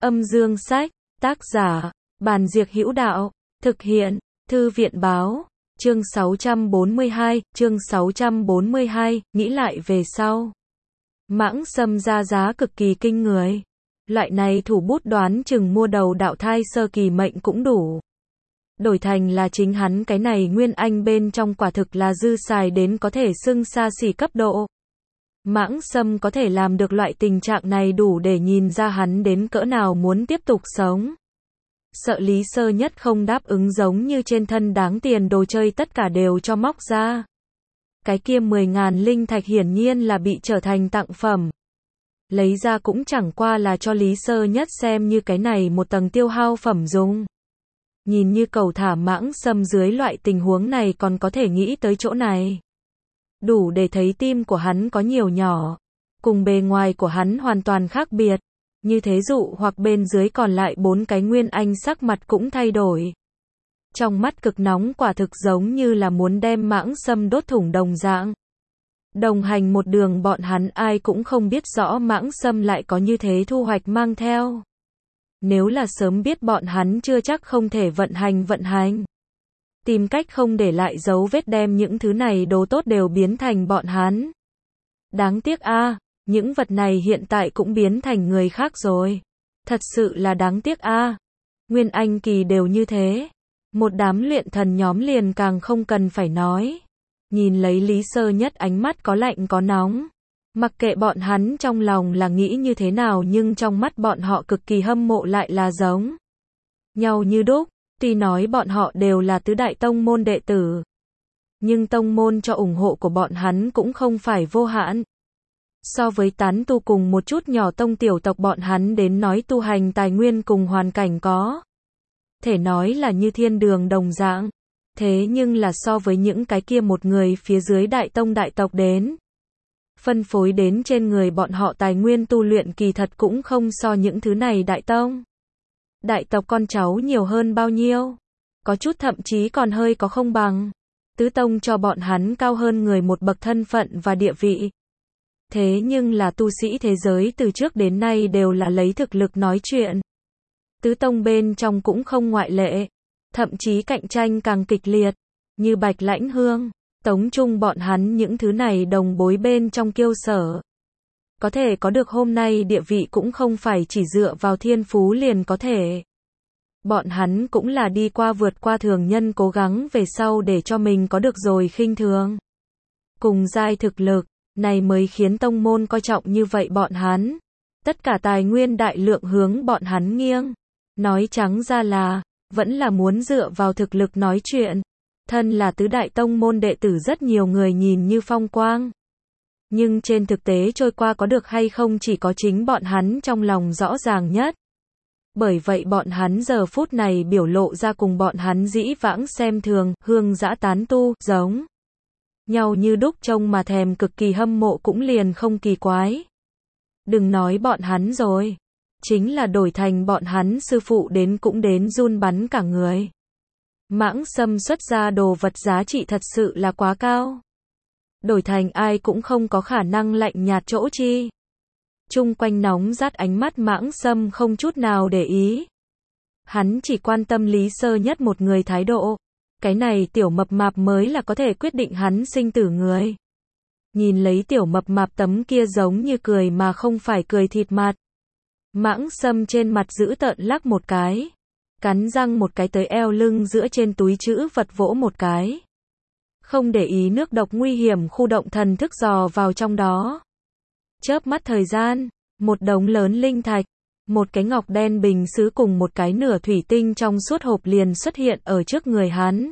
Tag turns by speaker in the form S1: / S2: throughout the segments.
S1: Âm dương sách, tác giả, Bàn Diệc Hữu Đạo, thực hiện, Thư viện báo, chương 642, nghĩ lại về sau. Mãng Sâm ra giá cực kỳ kinh người. Loại này thủ bút đoán chừng mua đầu đạo thai sơ kỳ mệnh cũng đủ. Đổi thành là chính hắn cái này nguyên anh bên trong quả thực là dư xài đến có thể xưng xa xỉ cấp độ. Mãng Sâm có thể làm được loại tình trạng này đủ để nhìn ra hắn đến cỡ nào muốn tiếp tục sống. Sợ Lý Sơ Nhất không đáp ứng giống như trên thân đáng tiền đồ chơi tất cả đều cho móc ra. Cái kia 10.000 linh thạch hiển nhiên là bị trở thành tặng phẩm. Lấy ra cũng chẳng qua là cho Lý Sơ Nhất xem như cái này một tầng tiêu hao phẩm dùng. Nhìn như cầu thả Mãng Sâm dưới loại tình huống này còn có thể nghĩ tới chỗ này. Đủ để thấy tim của hắn có nhiều nhỏ. Cùng bề ngoài của hắn hoàn toàn khác biệt. Như thế dụ hoặc bên dưới còn lại 4 cái nguyên anh sắc mặt cũng thay đổi. Trong mắt cực nóng quả thực giống như là muốn đem Mãng Sâm đốt thủng đồng dạng. Đồng hành một đường bọn hắn ai cũng không biết rõ Mãng Sâm lại có như thế thu hoạch mang theo. Nếu là sớm biết bọn hắn chưa chắc không thể vận hành. Tìm cách không để lại dấu vết đem những thứ này đồ tốt đều biến thành bọn hắn. Đáng tiếc a, những vật này hiện tại cũng biến thành người khác rồi. Thật sự là đáng tiếc a. Nguyên anh kỳ đều như thế. Một đám luyện thần nhóm liền càng không cần phải nói. Nhìn lấy Lý Sơ Nhất ánh mắt có lạnh có nóng. Mặc kệ bọn hắn trong lòng là nghĩ như thế nào nhưng trong mắt bọn họ cực kỳ hâm mộ lại là giống nhau như đúc. Tuy nói bọn họ đều là tứ đại tông môn đệ tử. Nhưng tông môn cho ủng hộ của bọn hắn cũng không phải vô hạn. So với tán tu cùng một chút nhỏ tông tiểu tộc bọn hắn đến nói tu hành tài nguyên cùng hoàn cảnh có. Thể nói là như thiên đường đồng dạng. Thế nhưng là so với những cái kia một người phía dưới đại tông đại tộc đến. Phân phối đến trên người bọn họ tài nguyên tu luyện kỳ thật cũng không so những thứ này đại tông. Đại tộc con cháu nhiều hơn bao nhiêu. Có chút thậm chí còn hơi có không bằng. Tứ tông cho bọn hắn cao hơn người một bậc thân phận và địa vị. Thế nhưng là tu sĩ thế giới từ trước đến nay đều là lấy thực lực nói chuyện. Tứ tông bên trong cũng không ngoại lệ. Thậm chí cạnh tranh càng kịch liệt. Như Bạch Lãnh Hương, Tống Trung bọn hắn những thứ này đồng bối bên trong kiêu sở. Có thể có được hôm nay địa vị cũng không phải chỉ dựa vào thiên phú liền có thể. Bọn hắn cũng là đi qua vượt qua thường nhân cố gắng về sau để cho mình có được rồi khinh thường. Cùng giai thực lực, này mới khiến tông môn coi trọng như vậy bọn hắn. Tất cả tài nguyên đại lượng hướng bọn hắn nghiêng. Nói trắng ra là, vẫn là muốn dựa vào thực lực nói chuyện. Thân là tứ đại tông môn đệ tử rất nhiều người nhìn như phong quang. Nhưng trên thực tế trôi qua có được hay không chỉ có chính bọn hắn trong lòng rõ ràng nhất. Bởi vậy bọn hắn giờ phút này biểu lộ ra cùng bọn hắn dĩ vãng xem thường, hương dã tán tu, giống nhau như đúc trông mà thèm cực kỳ hâm mộ cũng liền không kỳ quái. Đừng nói bọn hắn rồi. Chính là đổi thành bọn hắn sư phụ đến cũng đến run bắn cả người. Mãng Sâm xuất ra đồ vật giá trị thật sự là quá cao. Đổi thành ai cũng không có khả năng lạnh nhạt chỗ chi. Chung quanh nóng rát ánh mắt Mãng Sâm không chút nào để ý. Hắn chỉ quan tâm Lý Sơ Nhất một người thái độ. Cái này tiểu mập mạp mới là có thể quyết định hắn sinh tử người. Nhìn lấy tiểu mập mạp tấm kia giống như cười mà không phải cười thịt mặt. Mãng Sâm trên mặt giữ tợn lắc một cái. Cắn răng một cái tới eo lưng giữa trên túi trữ vật vỗ một cái. Không để ý nước độc nguy hiểm khu động thần thức dò vào trong đó. Chớp mắt thời gian, một đống lớn linh thạch, một cái ngọc đen bình sứ cùng một cái nửa thủy tinh trong suốt hộp liền xuất hiện ở trước người hắn.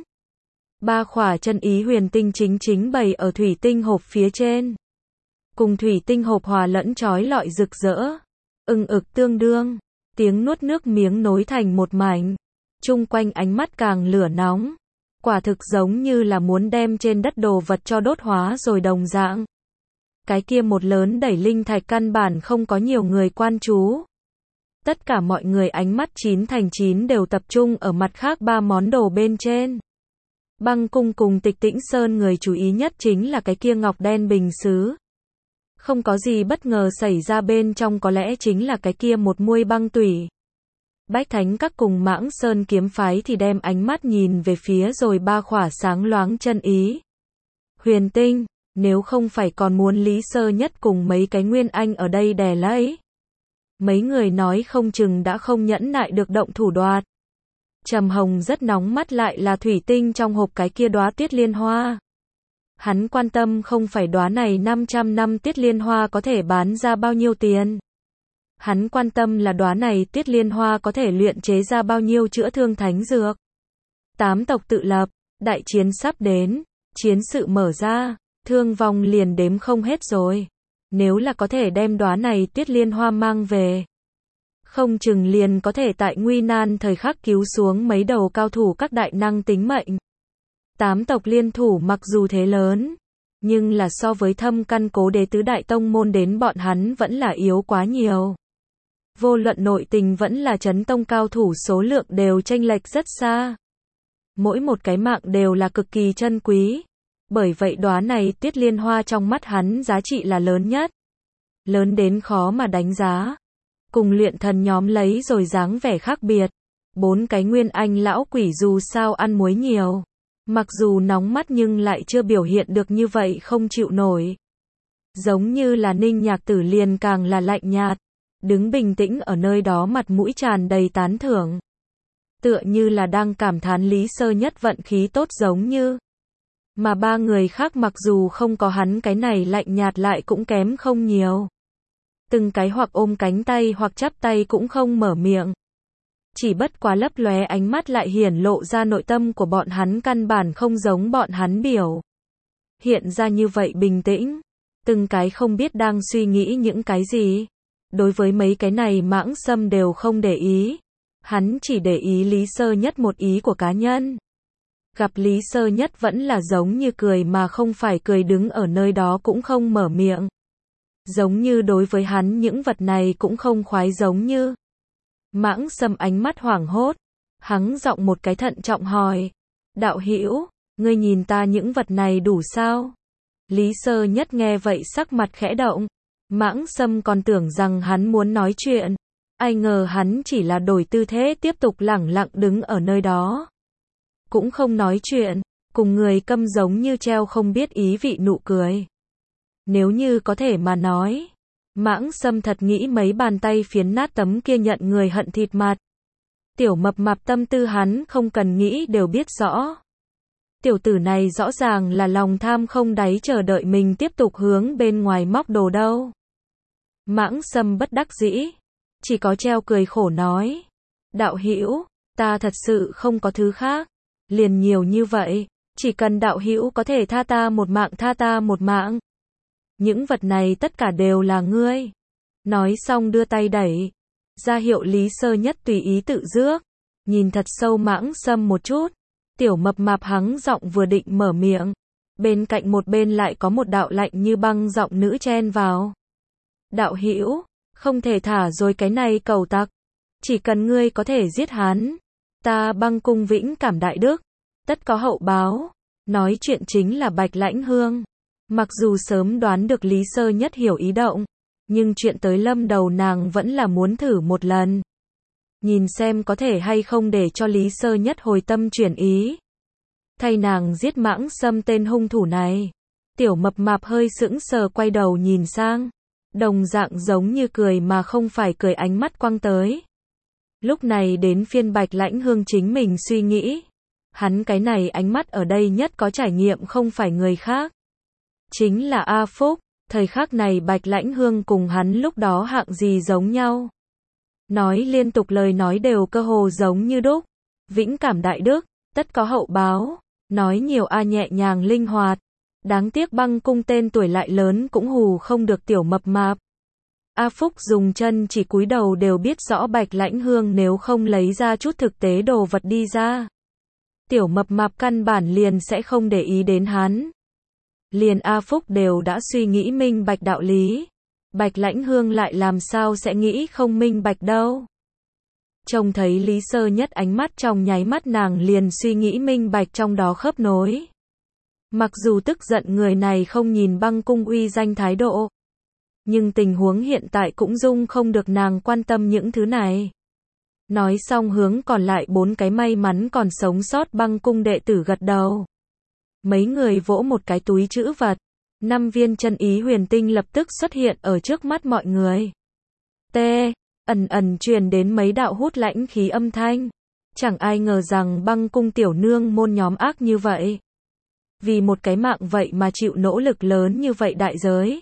S1: 3 khỏa chân ý huyền tinh chính bày ở thủy tinh hộp phía trên. Cùng thủy tinh hộp hòa lẫn chói lọi rực rỡ. Ực tương đương. Tiếng nuốt nước miếng nối thành một mảnh. Chung quanh ánh mắt càng lửa nóng. Quả thực giống như là muốn đem trên đất đồ vật cho đốt hóa rồi đồng dạng. Cái kia một lớn đẩy linh thạch căn bản không có nhiều người quan chú. Tất cả mọi người ánh mắt 9 thành 9 đều tập trung ở mặt khác 3 món đồ bên trên. Băng cung cùng Tịch Tĩnh Sơn người chú ý nhất chính là cái kia ngọc đen bình sứ. Không có gì bất ngờ xảy ra bên trong có lẽ chính là cái kia một muôi băng tủy. Bách Thánh Các cùng Mãng Sơn kiếm phái thì đem ánh mắt nhìn về phía rồi ba khỏa sáng loáng chân ý. Huyền tinh, nếu không phải còn muốn Lý Sơ Nhất cùng mấy cái Nguyên Anh ở đây đè lấy. Mấy người nói không chừng đã không nhẫn nại được động thủ đoạt. Trầm Hồng rất nóng mắt lại là thủy tinh trong hộp cái kia đóa Tuyết Liên Hoa. Hắn quan tâm không phải đóa này 500 năm Tuyết Liên Hoa có thể bán ra bao nhiêu tiền. Hắn quan tâm là đóa này Tuyết Liên Hoa có thể luyện chế ra bao nhiêu chữa thương thánh dược. 8 tộc tự lập, đại chiến sắp đến, chiến sự mở ra, thương vong liền đếm không hết rồi. Nếu là có thể đem đóa này Tuyết Liên Hoa mang về, không chừng liền có thể tại nguy nan thời khắc cứu xuống mấy đầu cao thủ các đại năng tính mệnh. 8 tộc liên thủ mặc dù thế lớn, nhưng là so với thâm căn cố đế tứ đại tông môn đến bọn hắn vẫn là yếu quá nhiều. Vô luận nội tình vẫn là chấn tông cao thủ số lượng đều chênh lệch rất xa. Mỗi một cái mạng đều là cực kỳ chân quý. Bởi vậy đóa này Tuyết Liên Hoa trong mắt hắn giá trị là lớn nhất. Lớn đến khó mà đánh giá. Cùng luyện thần nhóm lấy rồi dáng vẻ khác biệt. 4 cái Nguyên Anh lão quỷ dù sao ăn muối nhiều. Mặc dù nóng mắt nhưng lại chưa biểu hiện được như vậy không chịu nổi. Giống như là Ninh Nhạc Tử liền càng là lạnh nhạt. Đứng bình tĩnh ở nơi đó mặt mũi tràn đầy tán thưởng. Tựa như là đang cảm thán Lý Sơ Nhất vận khí tốt giống như. Mà ba người khác mặc dù không có hắn cái này lạnh nhạt lại cũng kém không nhiều. Từng cái hoặc ôm cánh tay hoặc chắp tay cũng không mở miệng. Chỉ bất quá lấp lóe ánh mắt lại hiển lộ ra nội tâm của bọn hắn căn bản không giống bọn hắn biểu. Hiện ra như vậy bình tĩnh. Từng cái không biết đang suy nghĩ những cái gì. Đối với mấy cái này Mãng Sâm đều không để ý. Hắn chỉ để ý Lý Sơ Nhất một ý của cá nhân. Gặp Lý Sơ Nhất vẫn là giống như cười mà không phải cười đứng ở nơi đó cũng không mở miệng. Giống như đối với hắn những vật này cũng không khoái giống như. Mãng Sâm ánh mắt hoảng hốt. Hắn giọng một cái thận trọng hỏi. Đạo hữu, ngươi nhìn ta những vật này đủ sao? Lý Sơ Nhất nghe vậy sắc mặt khẽ động. Mãng Sâm còn tưởng rằng hắn muốn nói chuyện. Ai ngờ hắn chỉ là đổi tư thế tiếp tục lẳng lặng đứng ở nơi đó. Cũng không nói chuyện, cùng người câm giống như treo không biết ý vị nụ cười. Nếu như có thể mà nói, Mãng Sâm thật nghĩ mấy bàn tay phiến nát tấm kia nhận người hận thịt mặt. Tiểu mập mạp tâm tư hắn không cần nghĩ đều biết rõ. Tiểu tử này rõ ràng là lòng tham không đáy chờ đợi mình tiếp tục hướng bên ngoài móc đồ đâu. Mãng Sâm bất đắc dĩ, chỉ có treo cười khổ nói. Đạo hữu, ta thật sự không có thứ khác. Liền nhiều như vậy, chỉ cần đạo hữu có thể tha ta một mạng. Những vật này tất cả đều là ngươi. Nói xong đưa tay đẩy, ra hiệu Lý Sơ Nhất tùy ý tự rước. Nhìn thật sâu Mãng Sâm một chút, tiểu mập mạp hắng giọng vừa định mở miệng. Bên cạnh một bên lại có một đạo lạnh như băng giọng nữ chen vào. Đạo hữu, không thể thả rồi cái này cầu tặc. Chỉ cần ngươi có thể giết hắn. Ta Băng Cung vĩnh cảm đại đức, tất có hậu báo. Nói chuyện chính là Bạch Lãnh Hương. Mặc dù sớm đoán được Lý Sơ Nhất hiểu ý động, nhưng chuyện tới lâm đầu nàng vẫn là muốn thử một lần. Nhìn xem có thể hay không để cho Lý Sơ Nhất hồi tâm chuyển ý. Thay nàng giết Mãng Sâm tên hung thủ này. Tiểu mập mạp hơi sững sờ quay đầu nhìn sang. Đồng dạng giống như cười mà không phải cười ánh mắt quăng tới. Lúc này đến phiên Bạch Lãnh Hương chính mình suy nghĩ. Hắn cái này ánh mắt ở đây nhất có trải nghiệm không phải người khác. Chính là A Phúc. Thời khắc này Bạch Lãnh Hương cùng hắn lúc đó hạng gì giống nhau. Nói liên tục lời nói đều cơ hồ giống như đúc. Vĩnh cảm đại đức, tất có hậu báo. Nói nhiều A nhẹ nhàng linh hoạt. Đáng tiếc Băng Cung tên tuổi lại lớn cũng hù không được tiểu mập mạp. A Phúc dùng chân chỉ cúi đầu đều biết rõ Bạch Lãnh Hương nếu không lấy ra chút thực tế đồ vật đi ra. Tiểu mập mạp căn bản liền sẽ không để ý đến hắn. Liền A Phúc đều đã suy nghĩ minh bạch đạo lý. Bạch Lãnh Hương lại làm sao sẽ nghĩ không minh bạch đâu. Trông thấy Lý Sơ Nhất ánh mắt trong nháy mắt nàng liền suy nghĩ minh bạch trong đó khớp nối. Mặc dù tức giận người này không nhìn Băng Cung uy danh thái độ. Nhưng tình huống hiện tại cũng dung không được nàng quan tâm những thứ này. Nói xong hướng còn lại 4 cái may mắn còn sống sót băng cung đệ tử gật đầu. Mấy người vỗ một cái túi trữ vật. 5 viên chân ý huyền tinh lập tức xuất hiện ở trước mắt mọi người. T. Ẩn ẩn truyền đến mấy đạo hút lãnh khí âm thanh. Chẳng ai ngờ rằng băng cung tiểu nương môn nhóm ác như vậy. Vì một cái mạng vậy mà chịu nỗ lực lớn như vậy đại giới.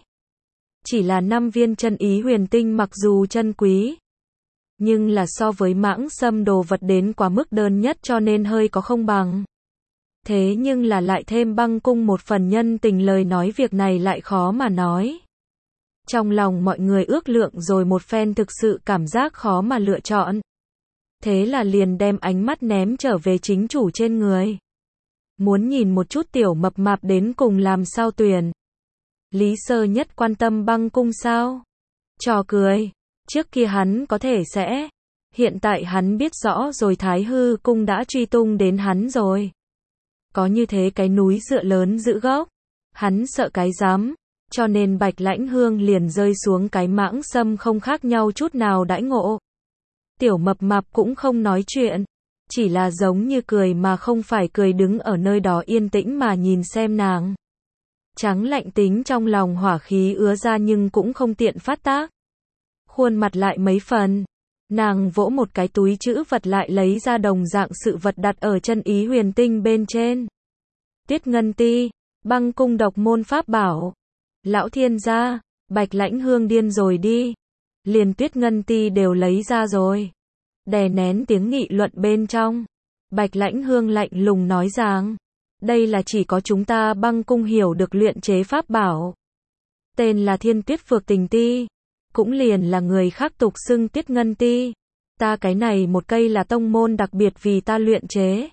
S1: Chỉ là 5 viên chân ý huyền tinh mặc dù chân quý. Nhưng là so với mãng xâm đồ vật đến quá mức đơn nhất cho nên hơi có không bằng. Thế nhưng là lại thêm băng cung một phần nhân tình lời nói việc này lại khó mà nói. Trong lòng mọi người ước lượng rồi một phen thực sự cảm giác khó mà lựa chọn. Thế là liền đem ánh mắt ném trở về chính chủ trên người. Muốn nhìn một chút tiểu mập mạp đến cùng làm sao tuyển. Lý Sơ Nhất quan tâm băng cung sao? Trò cười. Trước kia hắn có thể sẽ. Hiện tại hắn biết rõ rồi Thái Hư cung đã truy tung đến hắn rồi. Có như thế cái núi dựa lớn giữ gốc. Hắn sợ cái dám. Cho nên Bạch Lãnh Hương liền rơi xuống cái mãng xâm không khác nhau chút nào đãi ngộ. Tiểu mập mạp cũng không nói chuyện. Chỉ là giống như cười mà không phải cười đứng ở nơi đó yên tĩnh mà nhìn xem nàng. Trắng lạnh tính trong lòng hỏa khí ứa ra nhưng cũng không tiện phát tác. Khuôn mặt lại mấy phần. Nàng vỗ một cái túi trữ vật lại lấy ra đồng dạng sự vật đặt ở chân ý huyền tinh bên trên. Tuyết Ngân Ti, băng cung độc môn pháp bảo. Lão thiên gia, Bạch Lãnh Hương điên rồi đi. Liền Tuyết Ngân Ti đều lấy ra rồi. Đè nén tiếng nghị luận bên trong. Bạch Lãnh Hương lạnh lùng nói rằng, đây là chỉ có chúng ta băng cung hiểu được luyện chế pháp bảo. Tên là Thiên Tuyết Phược Tình Ti. Cũng liền là người khác tục xưng Tuyết Ngân Ti. Ta cái này một cây là tông môn đặc biệt vì ta luyện chế.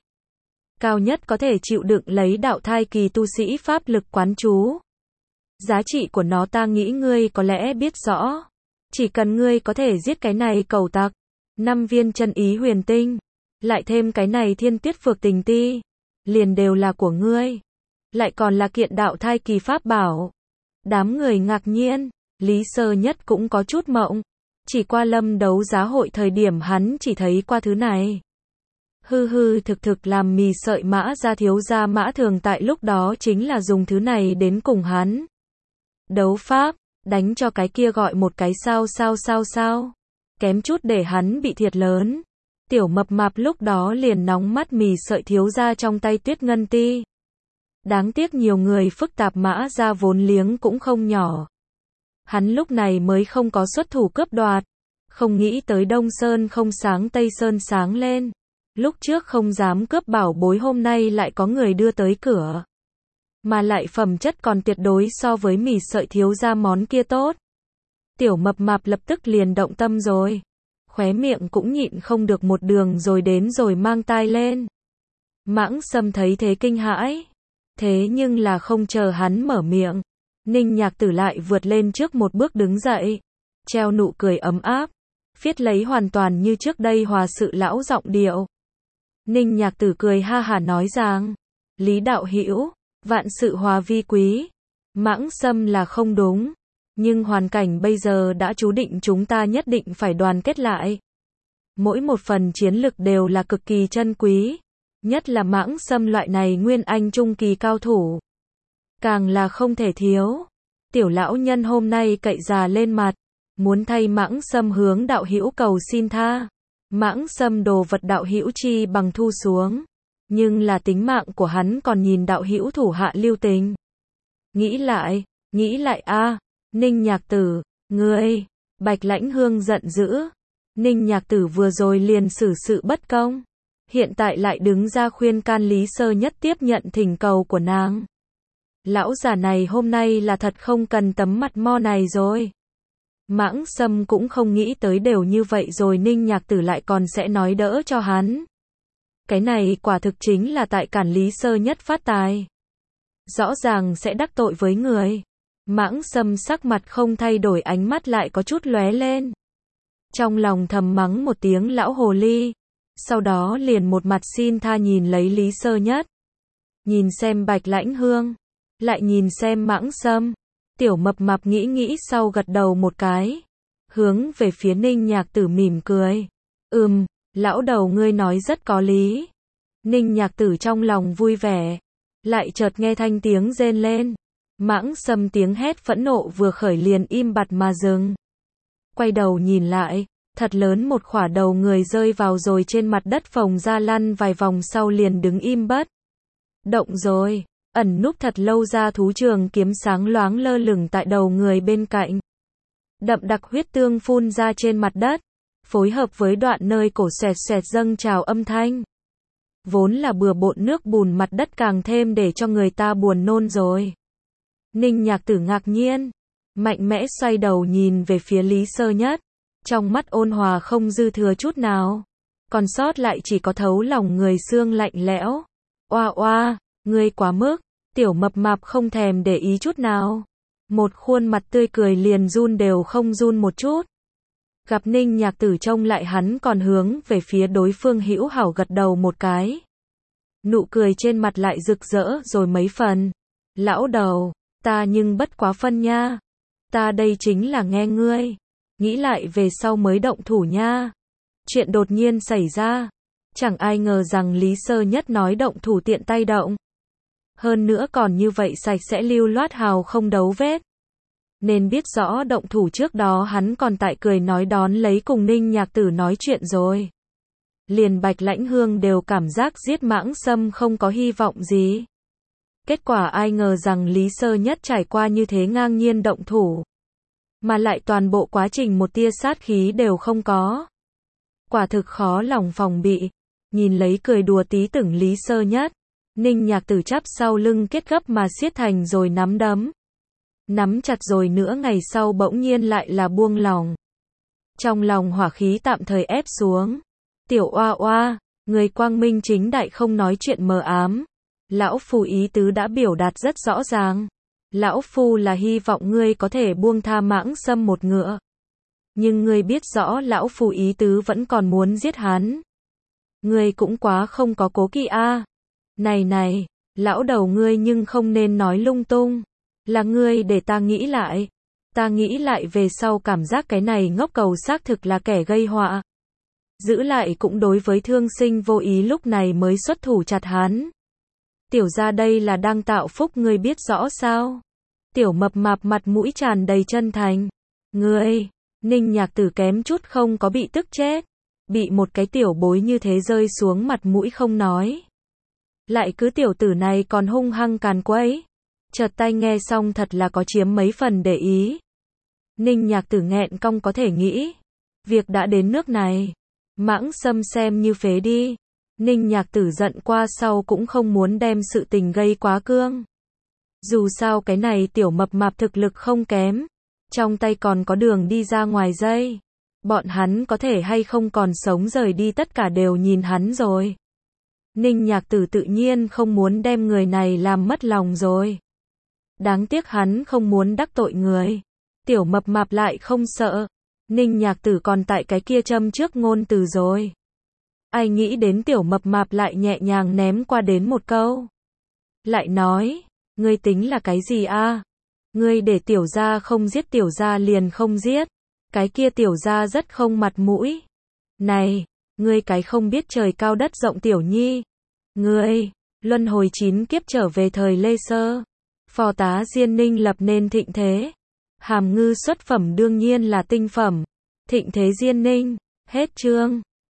S1: Cao nhất có thể chịu đựng lấy đạo thai kỳ tu sĩ pháp lực quán chú. Giá trị của nó ta nghĩ ngươi có lẽ biết rõ. Chỉ cần ngươi có thể giết cái này cẩu tặc. 5 viên chân ý huyền tinh. Lại thêm cái này Thiên Tuyết Phược Tình Ti. Liền đều là của ngươi. Lại còn là kiện đạo thai kỳ pháp bảo. Đám người ngạc nhiên. Lý Sơ Nhất cũng có chút mộng. Chỉ qua lâm đấu giá hội thời điểm hắn chỉ thấy qua thứ này. Hư hư thực thực làm mì sợi Mã gia thiếu gia Mã Thường tại lúc đó chính là dùng thứ này đến cùng hắn. Đấu pháp, đánh cho cái kia gọi một cái sao. Kém chút để hắn bị thiệt lớn. Tiểu mập mạp lúc đó liền nóng mắt mì sợi thiếu gia trong tay Tuyết Ngân Ti. Đáng tiếc nhiều người phức tạp Mã gia vốn liếng cũng không nhỏ. Hắn lúc này mới không có xuất thủ cướp đoạt. Không nghĩ tới Đông Sơn không sáng Tây Sơn sáng lên. Lúc trước không dám cướp bảo bối hôm nay lại có người đưa tới cửa. Mà lại phẩm chất còn tuyệt đối so với mì sợi thiếu gia món kia tốt. Tiểu mập mạp lập tức liền động tâm rồi. Khóe miệng cũng nhịn không được một đường rồi đến rồi mang tai lên. Mãng Sâm thấy thế kinh hãi. Thế nhưng là không chờ hắn mở miệng. Ninh Nhạc Tử lại vượt lên trước một bước đứng dậy. Treo nụ cười ấm áp. Phiết lấy hoàn toàn như trước đây hòa sự lão giọng điệu. Ninh Nhạc Tử cười ha hả nói rằng. Lý đạo hữu, vạn sự hòa vi quý. Mãng Sâm là không đúng. Nhưng hoàn cảnh bây giờ đã chú định chúng ta nhất định phải đoàn kết lại. Mỗi một phần chiến lực đều là cực kỳ chân quý. Nhất là Mãng Sâm loại này nguyên anh trung kỳ cao thủ. Càng là không thể thiếu. Tiểu lão nhân hôm nay cậy già lên mặt. Muốn thay Mãng Sâm hướng đạo hữu cầu xin tha. Mãng Sâm đồ vật đạo hữu chi bằng thu xuống. Nhưng là tính mạng của hắn còn nhìn đạo hữu thủ hạ lưu tình. Nghĩ lại a. Ninh Nhạc Tử, ngươi. Bạch Lãnh Hương giận dữ. Ninh Nhạc Tử vừa rồi liền xử sự bất công. Hiện tại lại đứng ra khuyên can Lý Sơ Nhất tiếp nhận thỉnh cầu của nàng. Lão già này hôm nay là thật không cần tấm mặt mo này rồi. Mãng Sâm cũng không nghĩ tới đều như vậy rồi Ninh Nhạc Tử lại còn sẽ nói đỡ cho hắn. Cái này quả thực chính là tại cản Lý Sơ Nhất phát tài. Rõ ràng sẽ đắc tội với người. Mãng Sâm sắc mặt không thay đổi ánh mắt lại có chút lóe lên. Trong lòng thầm mắng một tiếng lão hồ ly. Sau đó liền một mặt xin tha nhìn lấy Lý Sơ Nhất. Nhìn xem Bạch Lãnh Hương. Lại nhìn xem Mãng Sâm. Tiểu mập mạp nghĩ sau gật đầu một cái. Hướng về phía Ninh Nhạc Tử mỉm cười. Lão đầu ngươi nói rất có lý. Ninh Nhạc Tử trong lòng vui vẻ, lại chợt nghe thanh tiếng rên lên. Mãng Sâm tiếng hét phẫn nộ vừa khởi liền im bặt mà dừng. Quay đầu nhìn lại, thật lớn một khỏa đầu người rơi vào rồi trên mặt đất phồng ra lăn vài vòng sau liền đứng im bất động rồi. Ẩn núp thật lâu ra thú trường kiếm sáng loáng lơ lửng tại đầu người bên cạnh. Đậm đặc huyết tương phun ra trên mặt đất, phối hợp với đoạn nơi cổ xoẹt xoẹt dâng trào âm thanh. Vốn là bừa bộn nước bùn mặt đất càng thêm để cho người ta buồn nôn rồi. Ninh Nhạc Tử ngạc nhiên, mạnh mẽ xoay đầu nhìn về phía Lý Sơ Nhất, trong mắt ôn hòa không dư thừa chút nào, còn sót lại chỉ có thấu lòng người xương lạnh lẽo. Oa oa, ngươi quá mức. Tiểu mập mạp không thèm để ý chút nào, một khuôn mặt tươi cười liền run đều không run một chút. Gặp Ninh Nhạc Tử trông lại hắn còn hướng về phía đối phương hữu hảo gật đầu một cái. Nụ cười trên mặt lại rực rỡ rồi mấy phần. Lão đầu, ta nhưng bất quá phân nha. Ta đây chính là nghe ngươi. Nghĩ lại về sau mới động thủ nha. Chuyện đột nhiên xảy ra. Chẳng ai ngờ rằng Lý Sơ Nhất nói động thủ tiện tay động. Hơn nữa còn như vậy sạch sẽ lưu loát hào không đấu vết. Nên biết rõ động thủ trước đó hắn còn tại cười nói đón lấy cùng Ninh Nhạc Tử nói chuyện rồi. Liền Bạch Lãnh Hương đều cảm giác giết Mãng Sâm không có hy vọng gì. Kết quả ai ngờ rằng Lý Sơ Nhất trải qua như thế ngang nhiên động thủ. Mà lại toàn bộ quá trình một tia sát khí đều không có. Quả thực khó lòng phòng bị. Nhìn lấy cười đùa tí tưởng Lý Sơ Nhất. Ninh Nhạc Tử chắp sau lưng kết gấp mà siết thành rồi nắm đấm. Nắm chặt rồi nữa ngày sau bỗng nhiên lại là buông lòng. Trong lòng hỏa khí tạm thời ép xuống. Tiểu oa oa, người quang minh chính đại không nói chuyện mờ ám. Lão Phu ý tứ đã biểu đạt rất rõ ràng. Lão Phu là hy vọng ngươi có thể buông tha Mãng Sâm một ngựa. Nhưng ngươi biết rõ Lão Phu ý tứ vẫn còn muốn giết hắn. Ngươi cũng quá không có cố kỵ a. Này này, lão đầu ngươi nhưng không nên nói lung tung. Là ngươi để ta nghĩ lại. Ta nghĩ lại về sau cảm giác cái này ngốc cầu xác thực là kẻ gây họa. Giữ lại cũng đối với thương sinh vô ý lúc này mới xuất thủ chặt hắn. Tiểu gia đây là đang tạo phúc ngươi biết rõ sao. Tiểu mập mạp mặt mũi tràn đầy chân thành. Ngươi, Ninh Nhạc Tử kém chút không có bị tức chết. Bị một cái tiểu bối như thế rơi xuống mặt mũi không nói. Lại cứ tiểu tử này còn hung hăng càn quấy. Chợt tai nghe xong thật là có chiếm mấy phần để ý. Ninh Nhạc Tử nghẹn cong có thể nghĩ. Việc đã đến nước này. Mãng Sâm xem như phế đi. Ninh Nhạc Tử giận qua sau cũng không muốn đem sự tình gây quá cương. Dù sao cái này tiểu mập mạp thực lực không kém. Trong tay còn có đường đi ra ngoài dây. Bọn hắn có thể hay không còn sống rời đi tất cả đều nhìn hắn rồi. Ninh Nhạc Tử tự nhiên không muốn đem người này làm mất lòng rồi. Đáng tiếc hắn không muốn đắc tội người. Tiểu mập mạp lại không sợ. Ninh Nhạc Tử còn tại cái kia châm trước ngôn từ rồi. Ai nghĩ đến tiểu mập mạp lại nhẹ nhàng ném qua đến một câu. Lại nói, ngươi tính là cái gì a? Ngươi để tiểu gia không giết tiểu gia liền không giết. Cái kia tiểu gia rất không mặt mũi. Này, ngươi cái không biết trời cao đất rộng tiểu nhi. Ngươi, luân hồi 9 kiếp trở về thời Lê Sơ. Phò tá Diên Ninh lập nên thịnh thế. Hàm ngư xuất phẩm đương nhiên là tinh phẩm. Thịnh thế Diên Ninh, hết chương.